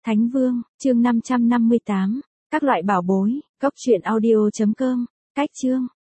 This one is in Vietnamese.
Thánh Vương, chương 558, các loại bảo bối, cốc truyện audio.com, cách chương.